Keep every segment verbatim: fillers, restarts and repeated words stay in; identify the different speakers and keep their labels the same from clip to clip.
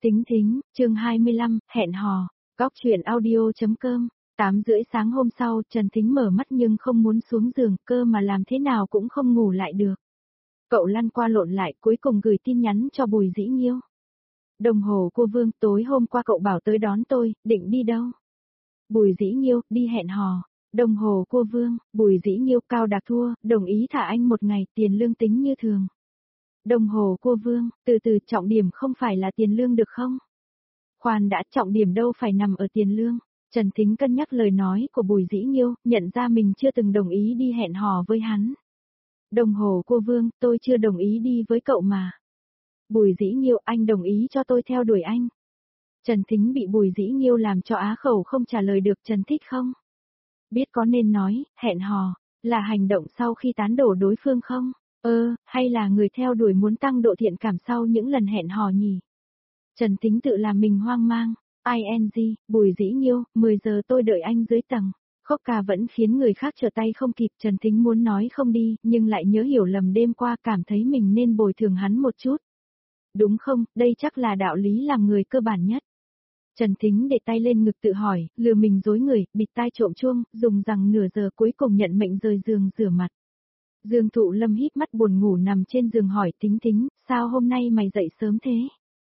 Speaker 1: Tính thính, chương hai mươi lăm, hẹn hò, góc truyện audio.com. tám rưỡi sáng hôm sau, Trần Thính mở mắt nhưng không muốn xuống giường, cơ mà làm thế nào cũng không ngủ lại được. Cậu lăn qua lộn lại, cuối cùng gửi tin nhắn cho Bùi Dĩ Nghiêu. Đồng hồ cô Vương, tối hôm qua cậu bảo tới đón tôi, định đi đâu? Bùi Dĩ Nghiêu, đi hẹn hò. Đồng hồ cô Vương, Bùi Dĩ Nghiêu, Cao Đạc thua, đồng ý thả anh một ngày, tiền lương tính như thường. Đồng hồ cô Vương, từ từ, trọng điểm không phải là tiền lương được không? Khoan đã, trọng điểm đâu phải nằm ở tiền lương. Trần Thính cân nhắc lời nói của Bùi Dĩ Nghiêu, nhận ra mình chưa từng đồng ý đi hẹn hò với hắn. Đồng hồ cô Vương, tôi chưa đồng ý đi với cậu mà. Bùi Dĩ Nghiêu, anh đồng ý cho tôi theo đuổi anh. Trần Thính bị Bùi Dĩ Nghiêu làm cho á khẩu không trả lời được. Trần thích không? Biết có nên nói, hẹn hò, là hành động sau khi tán đổ đối phương không? Ơ, hay là người theo đuổi muốn tăng độ thiện cảm sau những lần hẹn hò nhỉ? Trần Thính tự làm mình hoang mang. i en giê, Bùi Dĩ Nghiêu, mười giờ tôi đợi anh dưới tầng. Khóc ca vẫn khiến người khác trở tay không kịp. Trần Thính muốn nói không đi, nhưng lại nhớ hiểu lầm đêm qua, cảm thấy mình nên bồi thường hắn một chút. Đúng không, đây chắc là đạo lý làm người cơ bản nhất. Trần Thính để tay lên ngực tự hỏi, lừa mình dối người, bịt tai trộm chuông, dùng rằng nửa giờ cuối cùng nhận mệnh rời giường rửa mặt. Dương Thụ Lâm híp mắt buồn ngủ nằm trên giường hỏi Thính Thính, sao hôm nay mày dậy sớm thế?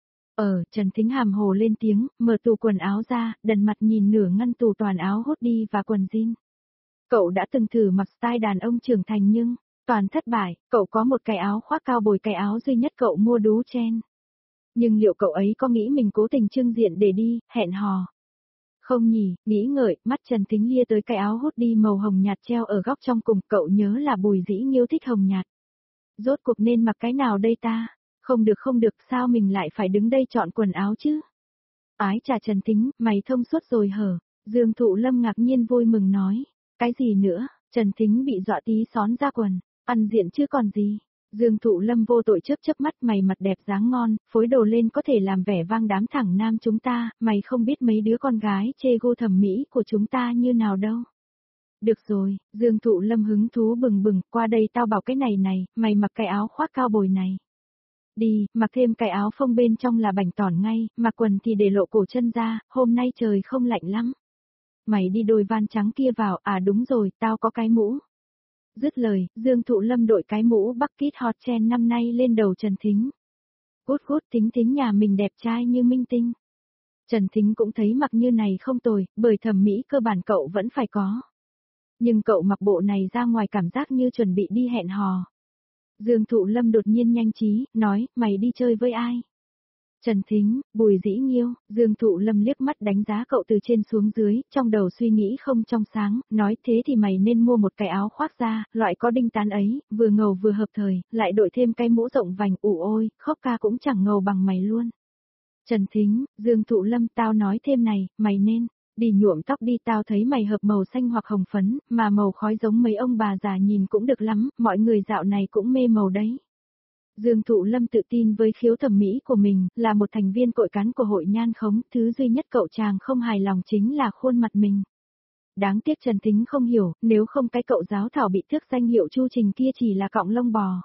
Speaker 1: Ờ, Trần Thính hàm hồ lên tiếng, mở tủ quần áo ra, đần mặt nhìn nửa ngăn tủ toàn áo hoodie và quần jean. Cậu đã từng thử mặc style đàn ông trưởng thành nhưng, toàn thất bại, cậu có một cái áo khoác cao bồi, cái áo duy nhất cậu mua đú chen. Nhưng liệu cậu ấy có nghĩ mình cố tình trưng diện để đi, hẹn hò? Không nhỉ, nghĩ ngợi, mắt Trần Thính lia tới cái áo hoodie màu hồng nhạt treo ở góc trong cùng, cậu nhớ là Bùi Dĩ Nghiêu thích hồng nhạt. Rốt cuộc nên mặc cái nào đây ta? Không được không được, sao mình lại phải đứng đây chọn quần áo chứ? Ái chà Trần Thính, mày thông suốt rồi hở? Dương Thụ Lâm ngạc nhiên vui mừng nói. Cái gì nữa? Trần Thính bị dọa tí xón ra quần. Ăn diện chứ còn gì? Dương Thụ Lâm vô tội chớp chớp mắt, mày mặt đẹp dáng ngon, phối đồ lên có thể làm vẻ vang đám thẳng nam chúng ta, mày không biết mấy đứa con gái chê gu thẩm mỹ của chúng ta như nào đâu. Được rồi, Dương Thụ Lâm hứng thú bừng bừng, qua đây tao bảo cái này này, mày mặc cái áo khoác cao bồi này. Đi, mặc thêm cái áo phông bên trong là bảnh tỏn ngay, mặc quần thì để lộ cổ chân ra, hôm nay trời không lạnh lắm. Mày đi đôi van trắng kia vào, à đúng rồi, tao có cái mũ. Dứt lời, Dương Thụ Lâm đội cái mũ bucket hot trend năm nay lên đầu Trần Thính. Cút cút, Thính Thính nhà mình đẹp trai như minh tinh. Trần Thính cũng thấy mặc như này không tồi, bởi thẩm mỹ cơ bản cậu vẫn phải có. Nhưng cậu mặc bộ này ra ngoài cảm giác như chuẩn bị đi hẹn hò. Dương Thụ Lâm đột nhiên nhanh trí, nói, mày đi chơi với ai? Trần Thính, Bùi Dĩ Nghiêu. Dương Thụ Lâm liếc mắt đánh giá cậu từ trên xuống dưới, trong đầu suy nghĩ không trong sáng, nói thế thì mày nên mua một cái áo khoác da, loại có đinh tán ấy, vừa ngầu vừa hợp thời, lại đội thêm cái mũ rộng vành, ủ ôi, Khóc ca cũng chẳng ngầu bằng mày luôn. Trần Thính, Dương Thụ Lâm, tao nói thêm này, mày nên đi nhuộm tóc đi, tao thấy mày hợp màu xanh hoặc hồng phấn, mà màu khói giống mấy ông bà già nhìn cũng được lắm, mọi người dạo này cũng mê màu đấy. Dương Thụ Lâm tự tin với khiếu thẩm mỹ của mình, là một thành viên cội cán của hội nhan khống, thứ duy nhất cậu chàng không hài lòng chính là khuôn mặt mình. Đáng tiếc Trần Thính không hiểu, nếu không cái cậu giáo thảo bị tước danh hiệu Chu Trình kia chỉ là cọng lông bò.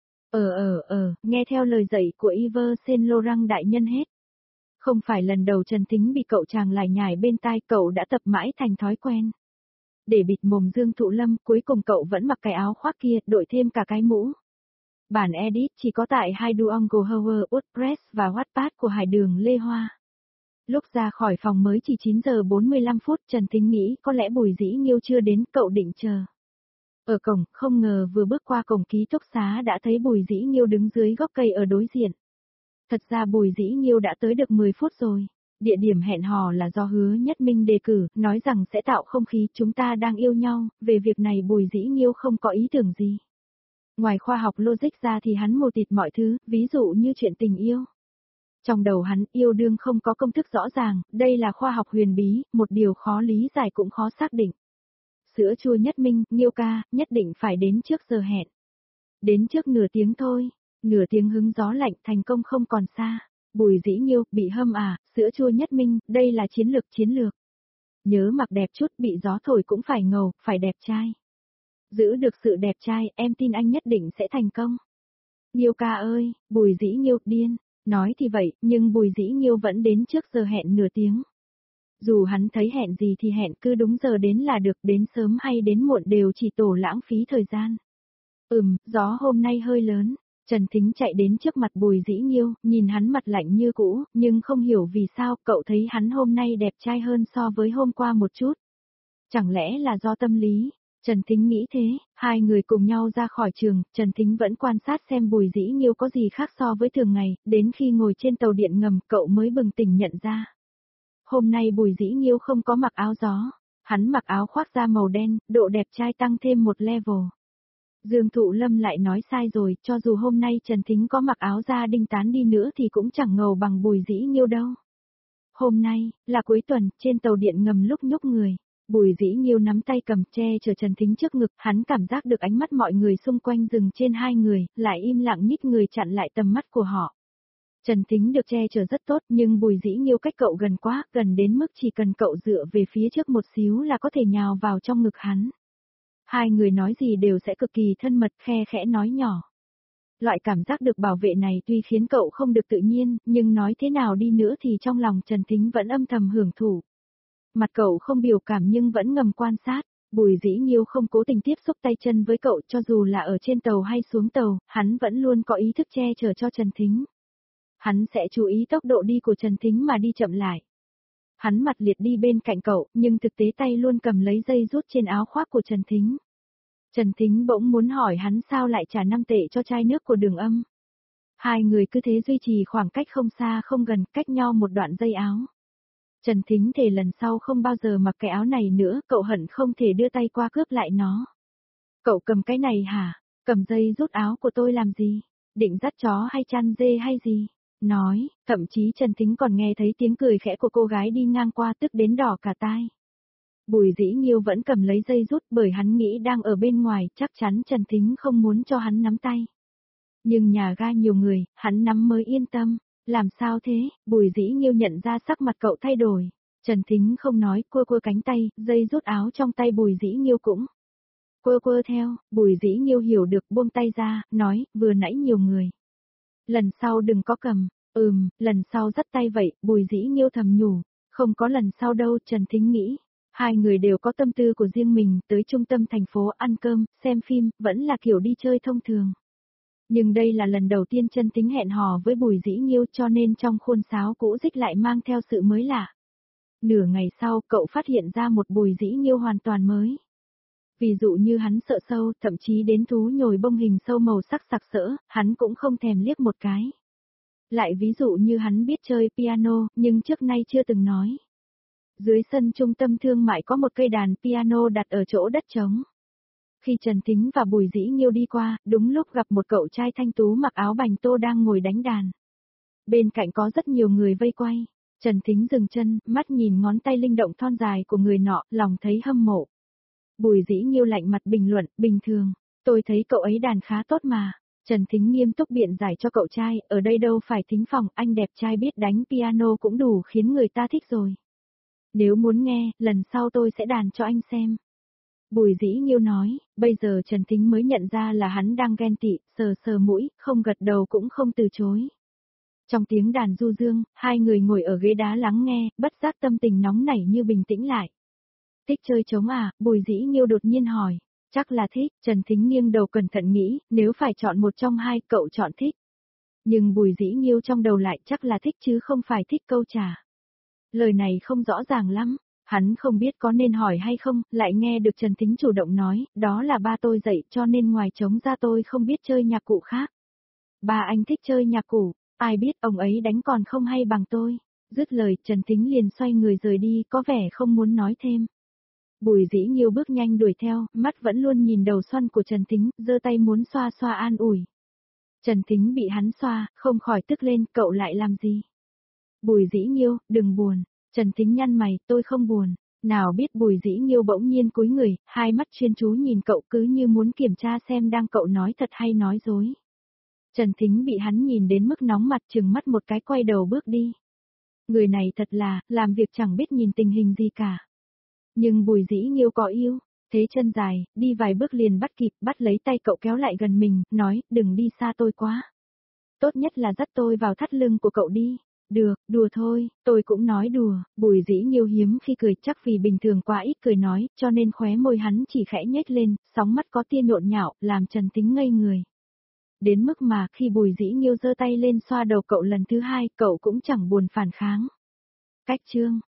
Speaker 1: Ờ ờ ờ, nghe theo lời dạy của Yves Saint Laurent đại nhân hết. Không phải lần đầu Trần Thính bị cậu chàng lải nhải bên tai, cậu đã tập mãi thành thói quen. Để bịt mồm Dương Thụ Lâm, cuối cùng cậu vẫn mặc cái áo khoác kia, đội thêm cả cái mũ. Bản edit chỉ có tại hai Duongo Hover, WordPress và Wattpad của Hải Đường Lê Hoa. Lúc ra khỏi phòng mới chỉ chín giờ bốn mươi lăm phút, Trần Thính nghĩ có lẽ Bùi Dĩ Nghiêu chưa đến, cậu định chờ. Ở cổng, không ngờ vừa bước qua cổng ký túc xá đã thấy Bùi Dĩ Nghiêu đứng dưới gốc cây ở đối diện. Thật ra Bùi Dĩ Nghiêu đã tới được mười phút rồi. Địa điểm hẹn hò là do Hứa Nhất Minh đề cử, nói rằng sẽ tạo không khí chúng ta đang yêu nhau, về việc này Bùi Dĩ Nghiêu không có ý tưởng gì. Ngoài khoa học logic ra thì hắn mù tịt mọi thứ, ví dụ như chuyện tình yêu. Trong đầu hắn, yêu đương không có công thức rõ ràng, đây là khoa học huyền bí, một điều khó lý giải cũng khó xác định. Sữa chua Nhất Minh, Nghiêu ca, nhất định phải đến trước giờ hẹn. Đến trước nửa tiếng thôi, nửa tiếng hứng gió lạnh, thành công không còn xa. Bùi Dĩ Nghiêu, bị hâm à, sữa chua Nhất Minh, đây là chiến lược chiến lược. Nhớ mặc đẹp chút, bị gió thổi cũng phải ngầu, phải đẹp trai. Giữ được sự đẹp trai, em tin anh nhất định sẽ thành công. Nghiêu ca ơi, Bùi Dĩ Nghiêu, điên. Nói thì vậy, nhưng Bùi Dĩ Nghiêu vẫn đến trước giờ hẹn nửa tiếng. Dù hắn thấy hẹn gì thì hẹn cứ đúng giờ đến là được, đến sớm hay đến muộn đều chỉ tổ lãng phí thời gian. Ừm, gió hôm nay hơi lớn. Trần Thính chạy đến trước mặt Bùi Dĩ Nghiêu, nhìn hắn mặt lạnh như cũ, nhưng không hiểu vì sao cậu thấy hắn hôm nay đẹp trai hơn so với hôm qua một chút. Chẳng lẽ là do tâm lý? Trần Thính nghĩ thế, hai người cùng nhau ra khỏi trường, Trần Thính vẫn quan sát xem Bùi Dĩ Nghiêu có gì khác so với thường ngày, đến khi ngồi trên tàu điện ngầm cậu mới bừng tỉnh nhận ra. Hôm nay Bùi Dĩ Nghiêu không có mặc áo gió, hắn mặc áo khoác da màu đen, độ đẹp trai tăng thêm một level. Dương Thụ Lâm lại nói sai rồi, cho dù hôm nay Trần Thính có mặc áo da đinh tán đi nữa thì cũng chẳng ngầu bằng Bùi Dĩ Nghiêu đâu. Hôm nay, là cuối tuần, trên tàu điện ngầm lúc nhúc người. Bùi Dĩ Nghiêu nắm tay cầm che chở Trần Thính trước ngực, hắn cảm giác được ánh mắt mọi người xung quanh dừng trên hai người, lại im lặng nhích người chặn lại tầm mắt của họ. Trần Thính được che chở rất tốt, nhưng Bùi Dĩ Nghiêu cách cậu gần quá, gần đến mức chỉ cần cậu dựa về phía trước một xíu là có thể nhào vào trong ngực hắn. Hai người nói gì đều sẽ cực kỳ thân mật, khe khẽ nói nhỏ. Loại cảm giác được bảo vệ này tuy khiến cậu không được tự nhiên, nhưng nói thế nào đi nữa thì trong lòng Trần Thính vẫn âm thầm hưởng thụ. Mặt cậu không biểu cảm nhưng vẫn ngầm quan sát, Bùi Dĩ Nghiêu không cố tình tiếp xúc tay chân với cậu cho dù là ở trên tàu hay xuống tàu, hắn vẫn luôn có ý thức che chở cho Trần Thính. Hắn sẽ chú ý tốc độ đi của Trần Thính mà đi chậm lại. Hắn mặt liệt đi bên cạnh cậu, nhưng thực tế tay luôn cầm lấy dây rút trên áo khoác của Trần Thính. Trần Thính bỗng muốn hỏi hắn sao lại trả năm tệ cho chai nước của Đường Âm. Hai người cứ thế duy trì khoảng cách không xa không gần, cách nhau một đoạn dây áo. Trần Thính thề lần sau không bao giờ mặc cái áo này nữa, cậu hận không thể đưa tay qua cướp lại nó. Cậu cầm cái này hả? Cầm dây rút áo của tôi làm gì? Định dắt chó hay chăn dê hay gì? Nói, thậm chí Trần Thính còn nghe thấy tiếng cười khẽ của cô gái đi ngang qua tức đến đỏ cả tai. Bùi Dĩ Nghiêu vẫn cầm lấy dây rút bởi hắn nghĩ đang ở bên ngoài, chắc chắn Trần Thính không muốn cho hắn nắm tay. Nhưng nhà ga nhiều người, hắn nắm mới yên tâm. Làm sao thế? Bùi Dĩ Nghiêu nhận ra sắc mặt cậu thay đổi. Trần Thính không nói, quơ quơ cánh tay, dây rút áo trong tay Bùi Dĩ Nghiêu cũng quơ quơ theo. Bùi Dĩ Nghiêu hiểu được, buông tay ra, nói, vừa nãy nhiều người. Lần sau đừng có cầm. Ừm, lần sau dắt tay vậy, Bùi Dĩ Nghiêu thầm nhủ. Không có lần sau đâu, Trần Thính nghĩ. Hai người đều có tâm tư của riêng mình, tới trung tâm thành phố ăn cơm, xem phim, vẫn là kiểu đi chơi thông thường. Nhưng đây là lần đầu tiên Trần Thính hẹn hò với Bùi Dĩ Nghiêu cho nên trong khuôn sáo cũ dích lại mang theo sự mới lạ. Nửa ngày sau cậu phát hiện ra một Bùi Dĩ Nghiêu hoàn toàn mới. Ví dụ như hắn sợ sâu, thậm chí đến thú nhồi bông hình sâu màu sắc sặc sỡ, hắn cũng không thèm liếc một cái. Lại ví dụ như hắn biết chơi piano, nhưng trước nay chưa từng nói. Dưới sân trung tâm thương mại có một cây đàn piano đặt ở chỗ đất trống. Khi Trần Thính và Bùi Dĩ Nghiêu đi qua, đúng lúc gặp một cậu trai thanh tú mặc áo bành tô đang ngồi đánh đàn. Bên cạnh có rất nhiều người vây quay. Trần Thính dừng chân, mắt nhìn ngón tay linh động thon dài của người nọ, lòng thấy hâm mộ. Bùi Dĩ Nghiêu lạnh mặt bình luận, bình thường, tôi thấy cậu ấy đàn khá tốt mà. Trần Thính nghiêm túc biện giải cho cậu trai, ở đây đâu phải thính phòng, anh đẹp trai biết đánh piano cũng đủ khiến người ta thích rồi. Nếu muốn nghe, lần sau tôi sẽ đàn cho anh xem. Bùi Dĩ Nghiêu nói, bây giờ Trần Thính mới nhận ra là hắn đang ghen tị, sờ sờ mũi, không gật đầu cũng không từ chối. Trong tiếng đàn du dương, hai người ngồi ở ghế đá lắng nghe, bất giác tâm tình nóng nảy như bình tĩnh lại. Thích chơi trống à? Bùi Dĩ Nghiêu đột nhiên hỏi. Chắc là thích, Trần Thính nghiêng đầu cẩn thận nghĩ, nếu phải chọn một trong hai, cậu chọn thích. Nhưng Bùi Dĩ Nghiêu trong đầu lại chắc là thích chứ không phải thích câu trả. Lời này không rõ ràng lắm. Hắn không biết có nên hỏi hay không, lại nghe được Trần Thính chủ động nói, đó là ba tôi dạy cho nên ngoài trống ra tôi không biết chơi nhạc cụ khác. Ba anh thích chơi nhạc cụ, ai biết ông ấy đánh còn không hay bằng tôi. Dứt lời Trần Thính liền xoay người rời đi, có vẻ không muốn nói thêm. Bùi Dĩ Nghiêu bước nhanh đuổi theo, mắt vẫn luôn nhìn đầu xoăn của Trần Thính, giơ tay muốn xoa xoa an ủi. Trần Thính bị hắn xoa, không khỏi tức lên, cậu lại làm gì? Bùi Dĩ Nghiêu, đừng buồn. Trần Thính nhăn mày, tôi không buồn. Nào biết Bùi Dĩ Nghiêu bỗng nhiên cúi người, hai mắt chuyên chú nhìn cậu cứ như muốn kiểm tra xem đang cậu nói thật hay nói dối. Trần Thính bị hắn nhìn đến mức nóng mặt trừng mắt một cái quay đầu bước đi. Người này thật là, làm việc chẳng biết nhìn tình hình gì cả. Nhưng Bùi Dĩ Nghiêu có yêu, thế chân dài, đi vài bước liền bắt kịp, bắt lấy tay cậu kéo lại gần mình, nói, đừng đi xa tôi quá. tốt nhất là dắt tôi vào thắt lưng của cậu đi. Được, đùa thôi, tôi cũng nói đùa, Bùi Dĩ Nghiêu hiếm khi cười, chắc vì bình thường quá ít cười nói, cho nên khóe môi hắn chỉ khẽ nhếch lên, sóng mắt có tia nhộn nhạo, làm Trần Tính ngây người. Đến mức mà khi Bùi Dĩ Nghiêu giơ tay lên xoa đầu cậu lần thứ hai, cậu cũng chẳng buồn phản kháng. Cách chương